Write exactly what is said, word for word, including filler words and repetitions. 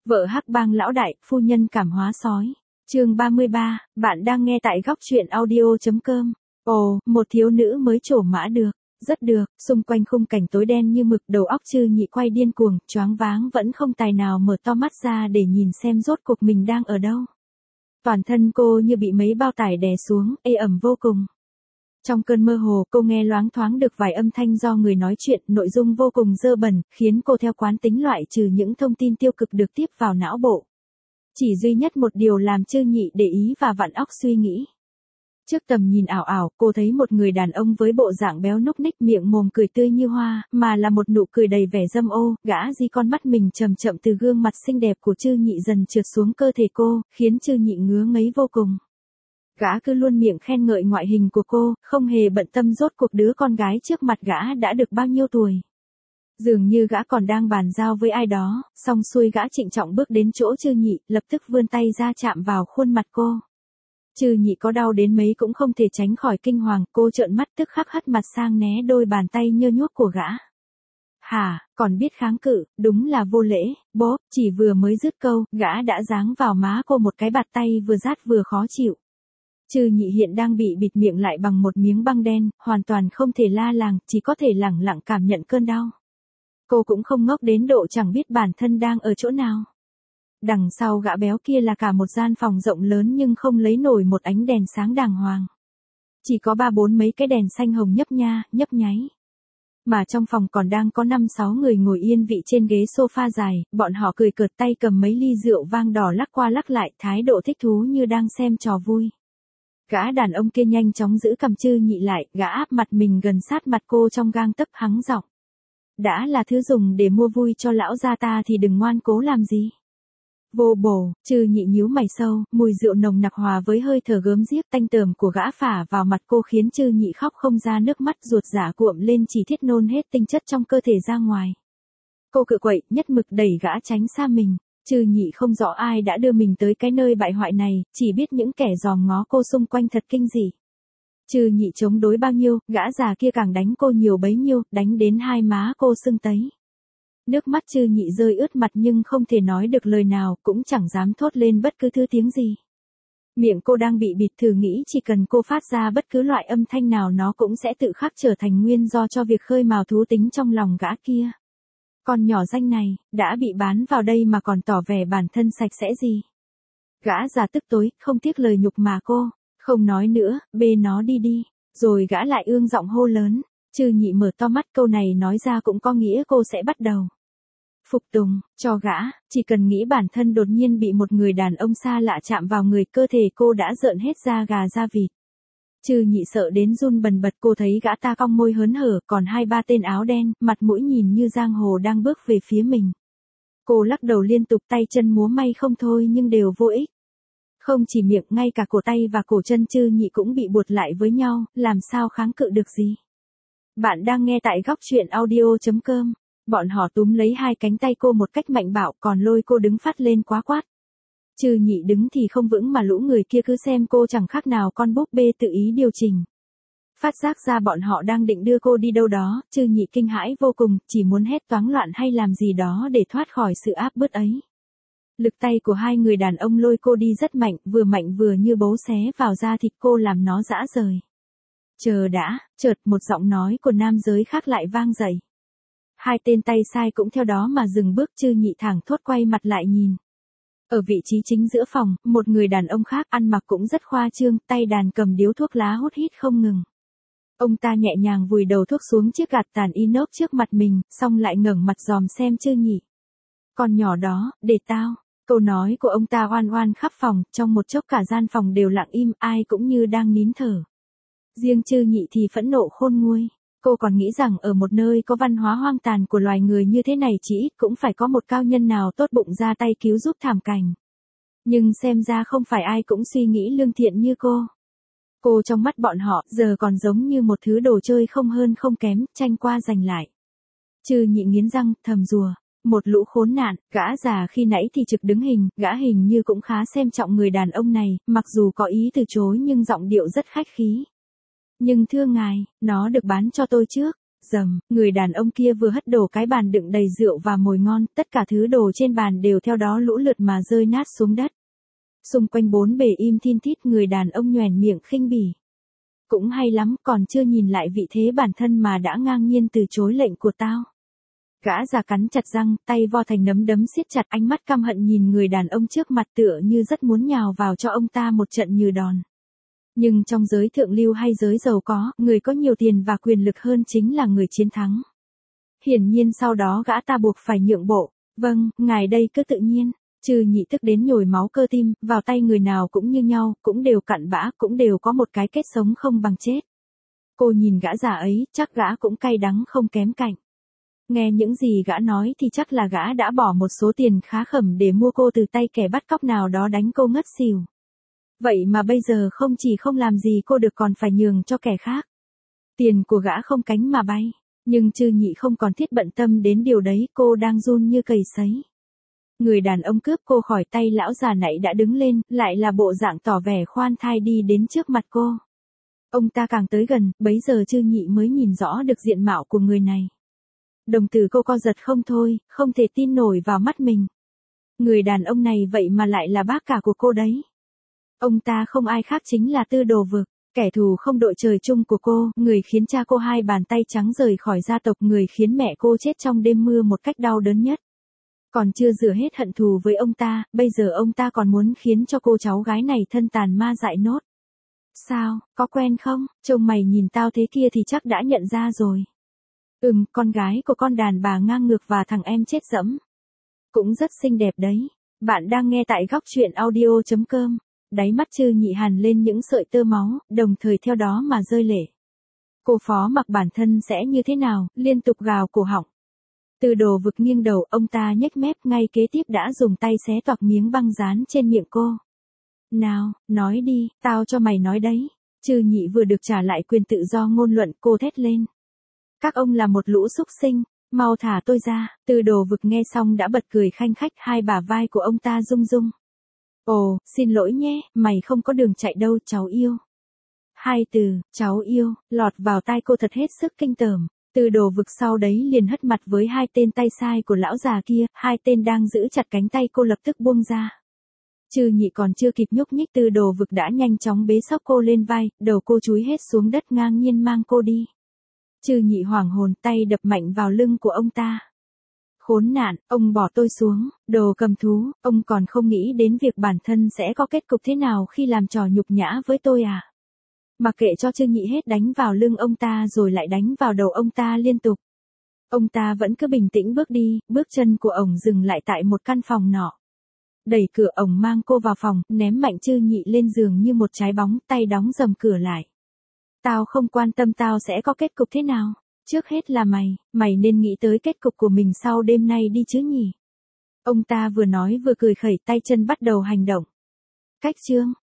Vợ hắc bang lão đại, phu nhân cảm hóa sói. Chương ba mươi ba, bạn đang nghe tại góc truyện audio chấm com. Ồ, một thiếu nữ mới trổ mã được. Rất được, xung quanh khung cảnh tối đen như mực, đầu óc Trư Nhị quay điên cuồng, choáng váng vẫn không tài nào mở to mắt ra để nhìn xem rốt cuộc mình đang ở đâu. Toàn thân cô như bị mấy bao tải đè xuống, ê ẩm vô cùng. Trong cơn mơ hồ, cô nghe loáng thoáng được vài âm thanh do người nói chuyện, nội dung vô cùng dơ bẩn, khiến cô theo quán tính loại trừ những thông tin tiêu cực được tiếp vào não bộ. Chỉ duy nhất một điều làm Trư Nhị để ý và vặn óc suy nghĩ. Trước tầm nhìn ảo ảo, cô thấy một người đàn ông với bộ dạng béo núc ních, miệng mồm cười tươi như hoa, mà là một nụ cười đầy vẻ dâm ô, gã di con mắt mình chậm chậm từ gương mặt xinh đẹp của Trư Nhị dần trượt xuống cơ thể cô, khiến Trư Nhị ngứa ngấy vô cùng. Gã cứ luôn miệng khen ngợi ngoại hình của cô, không hề bận tâm rốt cuộc đứa con gái trước mặt gã đã được bao nhiêu tuổi. Dường như gã còn đang bàn giao với ai đó, xong xuôi gã trịnh trọng bước đến chỗ Trư Nhị, lập tức vươn tay ra chạm vào khuôn mặt cô. Trư Nhị có đau đến mấy cũng không thể tránh khỏi kinh hoàng, cô trợn mắt tức khắc hất mặt sang né đôi bàn tay nhơ nhuốc của gã. Hả, còn biết kháng cự, đúng là vô lễ, bố, chỉ vừa mới dứt câu, gã đã giáng vào má cô một cái bạt tay vừa rát vừa khó chịu. Trư Nhị hiện đang bị bịt miệng lại bằng một miếng băng đen, hoàn toàn không thể la làng, chỉ có thể lẳng lặng cảm nhận cơn đau. Cô cũng không ngốc đến độ chẳng biết bản thân đang ở chỗ nào. Đằng sau gã béo kia là cả một gian phòng rộng lớn nhưng không lấy nổi một ánh đèn sáng đàng hoàng. Chỉ có ba bốn mấy cái đèn xanh hồng nhấp nha, nhấp nháy. Mà trong phòng còn đang có năm sáu người ngồi yên vị trên ghế sofa dài, bọn họ cười cợt tay cầm mấy ly rượu vang đỏ lắc qua lắc lại, thái độ thích thú như đang xem trò vui. Gã đàn ông kia nhanh chóng giữ cầm Trư Nhị lại, gã áp mặt mình gần sát mặt cô trong gang tấc, hắng giọng. Đã là thứ dùng để mua vui cho lão gia ta thì đừng ngoan cố làm gì. Vô bổ, Trư Nhị nhíu mày sâu, mùi rượu nồng nặc hòa với hơi thở gớm ghiếc tanh tởm của gã phả vào mặt cô khiến Trư Nhị khóc không ra nước mắt, ruột giả cuộm lên chỉ thiết nôn hết tinh chất trong cơ thể ra ngoài. Cô cự quậy, nhất mực đẩy gã tránh xa mình. Trư Nhị không rõ ai đã đưa mình tới cái nơi bại hoại này, chỉ biết những kẻ dòm ngó cô xung quanh thật kinh dị. Trư Nhị chống đối bao nhiêu, gã già kia càng đánh cô nhiều bấy nhiêu, đánh đến hai má cô sưng tấy. Nước mắt Trư Nhị rơi ướt mặt nhưng không thể nói được lời nào, cũng chẳng dám thốt lên bất cứ thứ tiếng gì. Miệng cô đang bị bịt, thử nghĩ chỉ cần cô phát ra bất cứ loại âm thanh nào nó cũng sẽ tự khắc trở thành nguyên do cho việc khơi mào thú tính trong lòng gã kia. Con nhỏ danh này, đã bị bán vào đây mà còn tỏ vẻ bản thân sạch sẽ gì. Gã già tức tối, không tiếc lời nhục mà cô, không nói nữa, bê nó đi đi, rồi gã lại ương giọng hô lớn. Trư Nhị mở to mắt, câu này nói ra cũng có nghĩa cô sẽ bắt đầu phục tùng, cho gã, chỉ cần nghĩ bản thân đột nhiên bị một người đàn ông xa lạ chạm vào người, cơ thể cô đã rợn hết da gà da vịt. Trư Nhị sợ đến run bần bật, cô thấy gã ta cong môi hớn hở, còn hai ba tên áo đen, mặt mũi nhìn như giang hồ đang bước về phía mình. Cô lắc đầu liên tục, tay chân múa may không thôi nhưng đều vô ích. Không chỉ miệng, ngay cả cổ tay và cổ chân Trư Nhị cũng bị buộc lại với nhau, làm sao kháng cự được gì. Bạn đang nghe tại góc truyện audio chấm com. Bọn họ túm lấy hai cánh tay cô một cách mạnh bạo, còn lôi cô đứng phát lên quá quát. Trư Nhị đứng thì không vững mà lũ người kia cứ xem cô chẳng khác nào con búp bê tự ý điều chỉnh. Phát giác ra bọn họ đang định đưa cô đi đâu đó, Trư Nhị kinh hãi vô cùng, chỉ muốn hét toáng loạn hay làm gì đó để thoát khỏi sự áp bức ấy. Lực tay của hai người đàn ông lôi cô đi rất mạnh, vừa mạnh vừa như bấu xé vào da thịt cô làm nó rã rời. Chờ đã, chợt một giọng nói của nam giới khác lại vang dậy. Hai tên tay sai cũng theo đó mà dừng bước, Trư Nhị thẳng thốt quay mặt lại nhìn. Ở vị trí chính giữa phòng, một người đàn ông khác ăn mặc cũng rất khoa trương, tay đàn cầm điếu thuốc lá hút hít không ngừng. Ông ta nhẹ nhàng vùi đầu thuốc xuống chiếc gạt tàn inox trước mặt mình, xong lại ngẩng mặt dòm xem Trư Nhị. Con nhỏ đó, để tao. Câu nói của ông ta oan oan khắp phòng, trong một chốc cả gian phòng đều lặng im, ai cũng như đang nín thở. Riêng Trư Nhị thì phẫn nộ khôn nguôi. Cô còn nghĩ rằng ở một nơi có văn hóa hoang tàn của loài người như thế này chỉ ít cũng phải có một cao nhân nào tốt bụng ra tay cứu giúp thảm cảnh. Nhưng xem ra không phải ai cũng suy nghĩ lương thiện như cô. Cô trong mắt bọn họ giờ còn giống như một thứ đồ chơi không hơn không kém, tranh qua giành lại. Trư Nhị nghiến răng, thầm rùa. Một lũ khốn nạn, gã già khi nãy thì trực đứng hình, gã hình như cũng khá xem trọng người đàn ông này, mặc dù có ý từ chối nhưng giọng điệu rất khách khí. Nhưng thưa ngài, nó được bán cho tôi trước. Dầm, người đàn ông kia vừa hất đổ cái bàn đựng đầy rượu và mồi ngon, tất cả thứ đồ trên bàn đều theo đó lũ lượt mà rơi nát xuống đất. Xung quanh bốn bề im thin thít, người đàn ông nhoẻn miệng khinh bỉ. Cũng hay lắm, còn chưa nhìn lại vị thế bản thân mà đã ngang nhiên từ chối lệnh của tao. Gã già cắn chặt răng, tay vo thành nắm đấm siết chặt, ánh mắt căm hận nhìn người đàn ông trước mặt tựa như rất muốn nhào vào cho ông ta một trận như đòn. Nhưng trong giới thượng lưu hay giới giàu có, người có nhiều tiền và quyền lực hơn chính là người chiến thắng. Hiển nhiên sau đó gã ta buộc phải nhượng bộ. Vâng, ngài đây cứ tự nhiên. Trừ Nhị tức đến nhồi máu cơ tim, vào tay người nào cũng như nhau, cũng đều cặn bã, cũng đều có một cái kết sống không bằng chết. Cô nhìn gã già ấy, chắc gã cũng cay đắng không kém cạnh. Nghe những gì gã nói thì chắc là gã đã bỏ một số tiền khá khẩm để mua cô từ tay kẻ bắt cóc nào đó đánh cô ngất xỉu. Vậy mà bây giờ không chỉ không làm gì cô được còn phải nhường cho kẻ khác. Tiền của gã không cánh mà bay, nhưng Trư Nhị không còn thiết bận tâm đến điều đấy, cô đang run như cầy sấy. Người đàn ông cướp cô khỏi tay lão già nãy đã đứng lên, lại là bộ dạng tỏ vẻ khoan thai đi đến trước mặt cô. Ông ta càng tới gần, bấy giờ Trư Nhị mới nhìn rõ được diện mạo của người này. Đồng tử cô co giật không thôi, không thể tin nổi vào mắt mình. Người đàn ông này vậy mà lại là bác cả của cô đấy. Ông ta không ai khác chính là Tư Đồ Vực, kẻ thù không đội trời chung của cô, người khiến cha cô hai bàn tay trắng rời khỏi gia tộc, người khiến mẹ cô chết trong đêm mưa một cách đau đớn nhất. Còn chưa rửa hết hận thù với ông ta, bây giờ ông ta còn muốn khiến cho cô cháu gái này thân tàn ma dại nốt. Sao, có quen không? Trông mày nhìn tao thế kia thì chắc đã nhận ra rồi. Ừm, con gái của con đàn bà ngang ngược và thằng em chết dẫm. Cũng rất xinh đẹp đấy. Bạn đang nghe tại góc truyện audio chấm com. Đáy mắt Trư Nhị hằn lên những sợi tơ máu, đồng thời theo đó mà rơi lệ. Cô phó mặc bản thân sẽ như thế nào, liên tục gào cổ họng. Tư Đồ Vực nghiêng đầu, ông ta nhếch mép, ngay kế tiếp đã dùng tay xé toạc miếng băng dán trên miệng cô. Nào, nói đi, tao cho mày nói đấy. Trư Nhị vừa được trả lại quyền tự do ngôn luận, cô thét lên. Các ông là một lũ súc sinh, mau thả tôi ra. Tư Đồ Vực nghe xong đã bật cười khanh khách, hai bả vai của ông ta rung rung. Ồ, xin lỗi nhé, mày không có đường chạy đâu cháu yêu. Hai từ, cháu yêu, lọt vào tai cô thật hết sức kinh tởm. Tư Đồ Vực sau đấy liền hất mặt với hai tên tay sai của lão già kia, hai tên đang giữ chặt cánh tay cô lập tức buông ra. Trư Nhị còn chưa kịp nhúc nhích, Tư Đồ Vực đã nhanh chóng bế xốc cô lên vai, đầu cô chúi hết xuống đất, ngang nhiên mang cô đi. Trư Nhị hoảng hồn, tay đập mạnh vào lưng của ông ta. Khốn nạn, ông bỏ tôi xuống, đồ cầm thú, ông còn không nghĩ đến việc bản thân sẽ có kết cục thế nào khi làm trò nhục nhã với tôi à? Mặc kệ cho Trư Nhị hết đánh vào lưng ông ta rồi lại đánh vào đầu ông ta liên tục. Ông ta vẫn cứ bình tĩnh bước đi, bước chân của ổng dừng lại tại một căn phòng nọ. Đẩy cửa, ổng mang cô vào phòng, ném mạnh Trư Nhị lên giường như một trái bóng, tay đóng rầm cửa lại. Tao không quan tâm tao sẽ có kết cục thế nào. Trước hết là mày, mày nên nghĩ tới kết cục của mình sau đêm nay đi chứ nhỉ. Ông ta vừa nói vừa cười khẩy tay chân bắt đầu hành động. Cách chương